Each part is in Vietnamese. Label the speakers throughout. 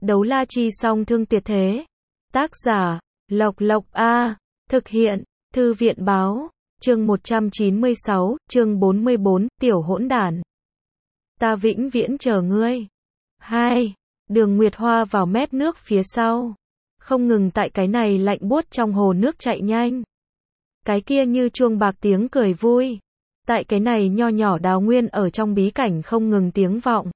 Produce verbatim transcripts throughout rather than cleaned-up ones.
Speaker 1: Đấu la chi song thương tuyệt thế. Tác giả, Lộc Lộc A. Thực hiện, Thư viện báo. Chương một trăm chín mươi sáu, chương bốn mươi bốn, tiểu hỗn đản. Ta vĩnh viễn chờ ngươi. hai. Đường Nguyệt Hoa vào mép nước phía sau. Không ngừng tại cái này lạnh buốt trong hồ nước chạy nhanh. Cái kia như chuông bạc tiếng cười vui. Tại cái này nho nhỏ đào nguyên ở trong bí cảnh không ngừng tiếng vọng.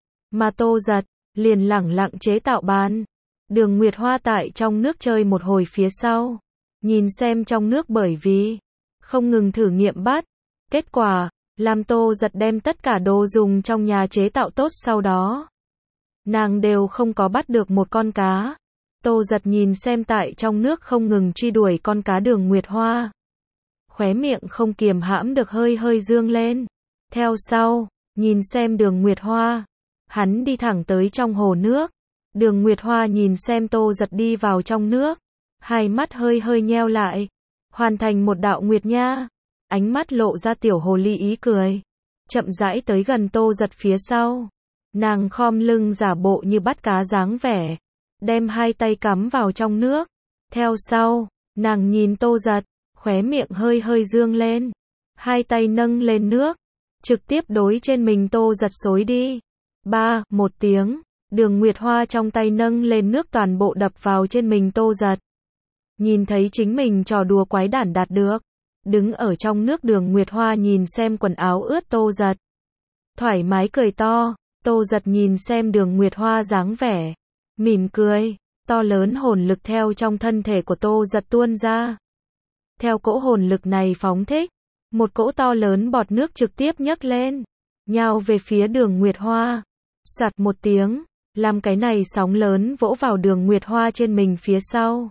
Speaker 1: Mà Tô Giật, liền lẳng lặng chế tạo bàn. Đường Nguyệt Hoa tại trong nước chơi một hồi phía sau. Nhìn xem trong nước bởi vì không ngừng thử nghiệm bắt. Kết quả, làm Tô Giật đem tất cả đồ dùng trong nhà chế tạo tốt sau đó. Nàng đều không có bắt được một con cá. Tô Giật nhìn xem tại trong nước không ngừng truy đuổi con cá Đường Nguyệt Hoa. Khóe miệng không kiềm hãm được hơi hơi dương lên. Theo sau, nhìn xem Đường Nguyệt Hoa. Hắn đi thẳng tới trong hồ nước. Đường Nguyệt Hoa nhìn xem Tô Giật đi vào trong nước. Hai mắt hơi hơi nheo lại. Hoàn thành một đạo nguyệt nha. Ánh mắt lộ ra tiểu hồ ly ý cười. Chậm rãi tới gần Tô Giật phía sau. Nàng khom lưng giả bộ như bắt cá dáng vẻ. Đem hai tay cắm vào trong nước. Theo sau, nàng nhìn Tô Giật. Khóe miệng hơi hơi dương lên. Hai tay nâng lên nước. Trực tiếp đối trên mình Tô Giật xối đi. Ba, một tiếng. Đường Nguyệt Hoa trong tay nâng lên nước toàn bộ đập vào trên mình Tô Giật. Nhìn thấy chính mình trò đùa quái đản đạt được. Đứng ở trong nước Đường Nguyệt Hoa nhìn xem quần áo ướt Tô Giật. Thoải mái cười to. Tô Giật nhìn xem Đường Nguyệt Hoa dáng vẻ. Mỉm cười. To lớn hồn lực theo trong thân thể của Tô Giật tuôn ra. Theo cỗ hồn lực này phóng thích. Một cỗ to lớn bọt nước trực tiếp nhấc lên. Nhào về phía Đường Nguyệt Hoa. Soạt một tiếng. Làm cái này sóng lớn vỗ vào Đường Nguyệt Hoa trên mình phía sau.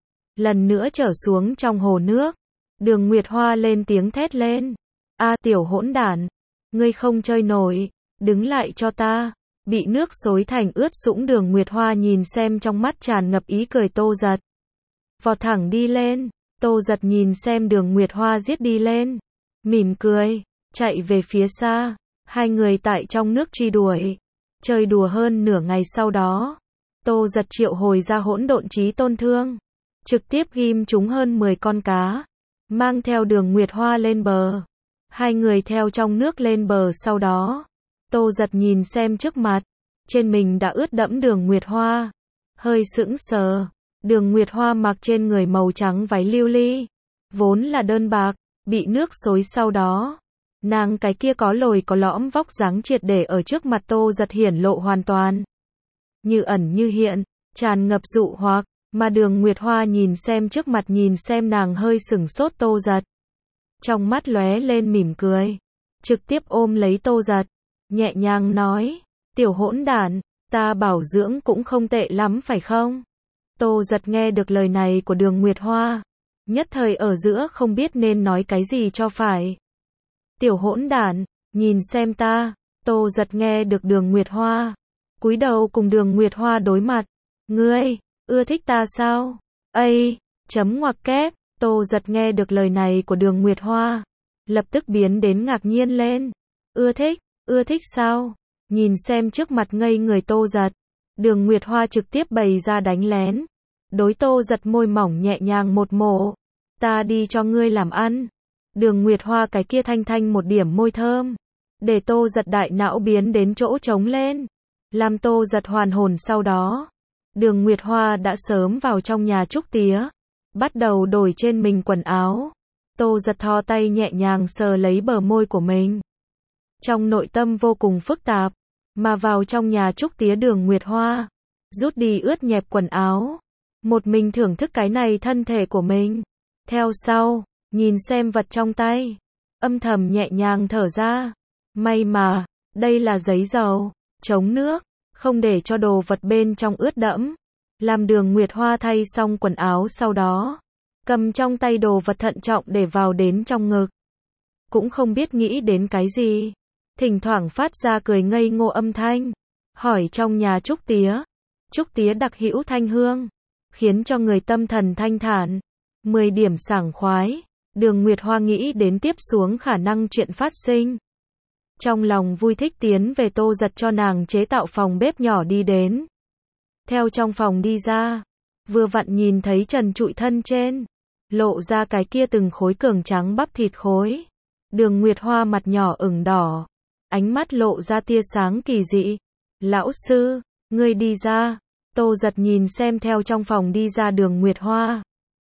Speaker 1: Lần nữa trở xuống trong hồ nước. Đường Nguyệt Hoa lên tiếng thét lên. A tiểu hỗn đản. Ngươi không chơi nổi. Đứng lại cho ta. Bị nước xối thành ướt sũng Đường Nguyệt Hoa nhìn xem trong mắt tràn ngập ý cười Tô Giật. Vọt thẳng đi lên. Tô Giật nhìn xem Đường Nguyệt Hoa giết đi lên. Mỉm cười. Chạy về phía xa. Hai người tại trong nước truy đuổi. Chơi đùa hơn nửa ngày sau đó. Tô Giật triệu hồi ra hỗn độn chí tôn thương. Trực tiếp ghim chúng hơn mười con cá. Mang theo Đường Nguyệt Hoa lên bờ. Hai người theo trong nước lên bờ sau đó. Tô Giật nhìn xem trước mặt. Trên mình đã ướt đẫm Đường Nguyệt Hoa. Hơi sững sờ. Đường Nguyệt Hoa mặc trên người màu trắng váy lưu ly. Vốn là đơn bạc. Bị nước xối sau đó. Nàng cái kia có lồi có lõm vóc dáng triệt để ở trước mặt Tô Giật hiển lộ hoàn toàn. Như ẩn như hiện. Tràn ngập dụ hoặc. Mà Đường Nguyệt Hoa nhìn xem trước mặt nhìn xem nàng hơi sửng sốt Tô Giật. Trong mắt lóe lên mỉm cười. Trực tiếp ôm lấy Tô Giật. Nhẹ nhàng nói. Tiểu hỗn đản. Ta bảo dưỡng cũng không tệ lắm phải không? Tô Giật nghe được lời này của Đường Nguyệt Hoa. Nhất thời ở giữa không biết nên nói cái gì cho phải. Tiểu hỗn đản. Nhìn xem ta. Tô Giật nghe được Đường Nguyệt Hoa. Cúi đầu cùng Đường Nguyệt Hoa đối mặt. Ngươi. Ưa thích ta sao? Ây, chấm ngoặc kép. Tô Giật nghe được lời này của Đường Nguyệt Hoa. Lập tức biến đến ngạc nhiên lên. Ưa thích, ưa thích sao? Nhìn xem trước mặt ngây người Tô Giật. Đường Nguyệt Hoa trực tiếp bày ra đánh lén. Đối Tô Giật môi mỏng nhẹ nhàng một mổ. Ta đi cho ngươi làm ăn. Đường Nguyệt Hoa cái kia thanh thanh một điểm môi thơm. Để Tô Giật đại não biến đến chỗ trống lên. Làm Tô Giật hoàn hồn sau đó. Đường Nguyệt Hoa đã sớm vào trong nhà trúc tía. Bắt đầu đổi trên mình quần áo. Tô Giật thò tay nhẹ nhàng sờ lấy bờ môi của mình. Trong nội tâm vô cùng phức tạp. Mà vào trong nhà trúc tía Đường Nguyệt Hoa. Rút đi ướt nhẹp quần áo. Một mình thưởng thức cái này thân thể của mình. Theo sau, nhìn xem vật trong tay. Âm thầm nhẹ nhàng thở ra. May mà, đây là giấy dầu. Chống nước. Không để cho đồ vật bên trong ướt đẫm. Làm Đường Nguyệt Hoa thay xong quần áo sau đó. Cầm trong tay đồ vật thận trọng để vào đến trong ngực. Cũng không biết nghĩ đến cái gì. Thỉnh thoảng phát ra cười ngây ngô âm thanh. Hỏi trong nhà trúc tía. Trúc tía đặc hữu thanh hương. Khiến cho người tâm thần thanh thản. mười điểm sảng khoái. Đường Nguyệt Hoa nghĩ đến tiếp xuống khả năng chuyện phát sinh. Trong lòng vui thích tiến về Tô Giật cho nàng chế tạo phòng bếp nhỏ đi đến. theo trong phòng đi ra. Vừa vặn nhìn thấy Trần Trụi thân trên, lộ ra cái kia từng khối cường trắng bắp thịt khối. Đường Nguyệt Hoa mặt nhỏ ửng đỏ, ánh mắt lộ ra tia sáng kỳ dị. Lão sư, ngươi đi ra. Tô Giật nhìn xem theo trong phòng đi ra Đường Nguyệt Hoa.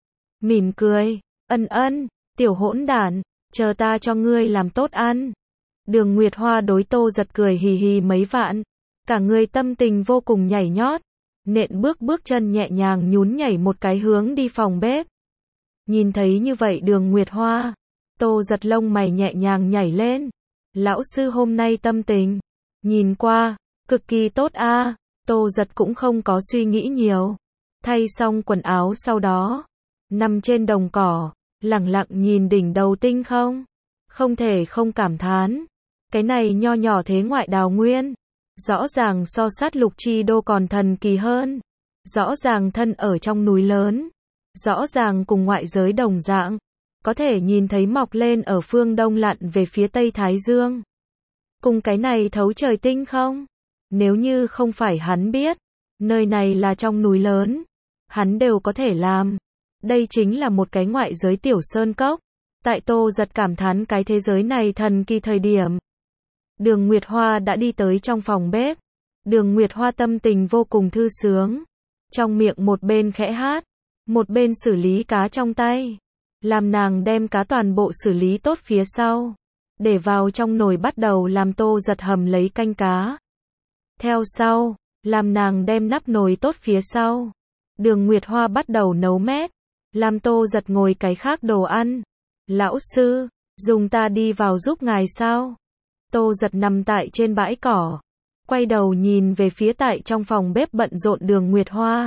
Speaker 1: Mỉm cười, ân ân, tiểu hỗn đản, chờ ta cho ngươi làm tốt ăn. Đường Nguyệt Hoa đối Tô Giật cười hì hì mấy vạn, cả người tâm tình vô cùng nhảy nhót, nện bước bước chân nhẹ nhàng nhún nhảy một cái hướng đi phòng bếp. Nhìn thấy như vậy Đường Nguyệt Hoa, Tô Giật lông mày nhẹ nhàng nhảy lên. Lão sư hôm nay tâm tình, nhìn qua, cực kỳ tốt a. Tô Giật cũng không có suy nghĩ nhiều. Thay xong quần áo sau đó, nằm trên đồng cỏ, lặng lặng nhìn đỉnh đầu tinh không. Không thể không cảm thán. Cái này nho nhỏ thế ngoại đào nguyên. Rõ ràng so sát lục chi đô còn thần kỳ hơn. Rõ ràng thân ở trong núi lớn. Rõ ràng cùng ngoại giới đồng dạng. Có thể nhìn thấy mọc lên ở phương đông lặn về phía tây Thái Dương. Cùng cái này thấu trời tinh không? Nếu như không phải hắn biết, nơi này là trong núi lớn, hắn đều có thể làm. Đây chính là một cái ngoại giới tiểu sơn cốc. Tại Tô Giật cảm thán cái thế giới này thần kỳ thời điểm. Đường Nguyệt Hoa đã đi tới trong phòng bếp. Đường Nguyệt Hoa tâm tình vô cùng thư sướng. Trong miệng một bên khẽ hát, một bên xử lý cá trong tay. Làm nàng đem cá toàn bộ xử lý tốt phía sau. Để vào trong nồi bắt đầu làm Tô Giật hầm lấy canh cá. Theo sau, làm nàng đem nắp nồi tốt phía sau. Đường Nguyệt Hoa bắt đầu nấu mét. Làm Tô Giật ngồi cái khác đồ ăn. Lão sư, dùng ta đi vào giúp ngài sao? Tô Giật nằm tại trên bãi cỏ. Quay đầu nhìn về phía tại trong phòng bếp bận rộn Đường Nguyệt Hoa.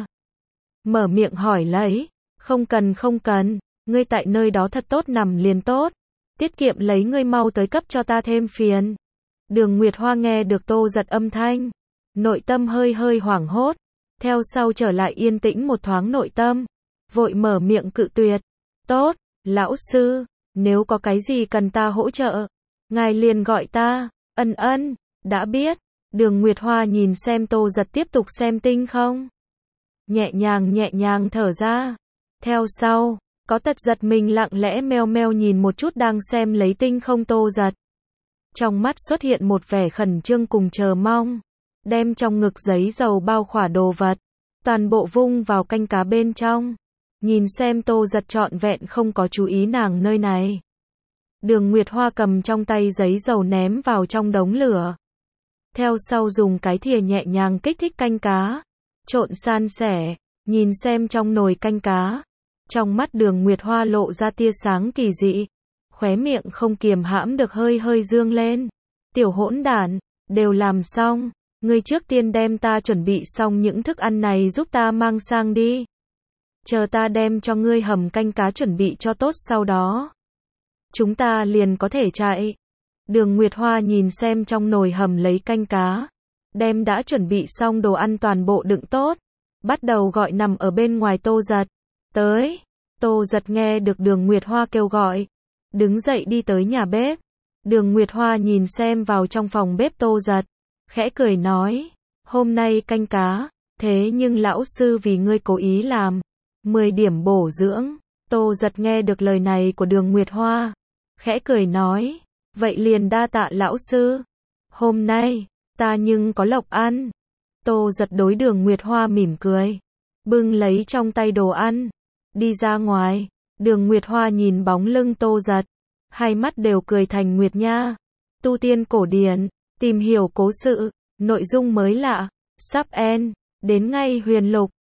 Speaker 1: Mở miệng hỏi lấy. Không cần không cần, ngươi tại nơi đó thật tốt nằm liền tốt. Tiết kiệm lấy ngươi mau tới cấp cho ta thêm phiền. Đường Nguyệt Hoa nghe được Tô Giật âm thanh. Nội tâm hơi hơi hoảng hốt. Theo sau trở lại yên tĩnh một thoáng nội tâm. Vội mở miệng cự tuyệt. Tốt, lão sư, nếu có cái gì cần ta hỗ trợ, ngài liền gọi ta. Ân ân, đã biết. Đường Nguyệt Hoa nhìn xem Tô Giật tiếp tục xem tinh không. Nhẹ nhàng nhẹ nhàng thở ra. Theo sau, có tật giật mình lặng lẽ meo meo nhìn một chút đang xem lấy tinh không Tô Giật. Trong mắt xuất hiện một vẻ khẩn trương cùng chờ mong. Đem trong ngực giấy dầu bao khỏa đồ vật, toàn bộ vung vào canh cá bên trong. Nhìn xem Tô Giật trọn vẹn không có chú ý nàng nơi này. Đường Nguyệt Hoa cầm trong tay giấy dầu ném vào trong đống lửa. Theo sau dùng cái thìa nhẹ nhàng kích thích canh cá. Trộn san sẻ, nhìn xem trong nồi canh cá. Trong mắt Đường Nguyệt Hoa lộ ra tia sáng kỳ dị. Khóe miệng không kiềm hãm được hơi hơi dương lên. Tiểu hỗn đản, đều làm xong. Ngươi trước tiên đem ta chuẩn bị xong những thức ăn này giúp ta mang sang đi. Chờ ta đem cho ngươi hầm canh cá chuẩn bị cho tốt sau đó. Chúng ta liền có thể chạy. Đường Nguyệt Hoa nhìn xem trong nồi hầm lấy canh cá. Đem đã chuẩn bị xong đồ ăn toàn bộ đựng tốt. Bắt đầu gọi nằm ở bên ngoài Tô Giật. Tới. Tô Giật nghe được Đường Nguyệt Hoa kêu gọi. Đứng dậy đi tới nhà bếp. Đường Nguyệt Hoa nhìn xem vào trong phòng bếp Tô Giật. Khẽ cười nói. Hôm nay canh cá. Thế nhưng lão sư vì ngươi cố ý làm. mười điểm bổ dưỡng. Tô Giật nghe được lời này của Đường Nguyệt Hoa. Khẽ cười nói. Vậy liền đa tạ lão sư. Hôm nay, ta nhưng có lộc ăn. Tô Giật đối Đường Nguyệt Hoa mỉm cười. Bưng lấy trong tay đồ ăn. Đi ra ngoài. Đường Nguyệt Hoa nhìn bóng lưng Tô Giật. Hai mắt đều cười thành Nguyệt Nha. Tu tiên cổ điển. Tìm hiểu cố sự. Nội dung mới lạ. Sắp end. Đến ngay huyền lục.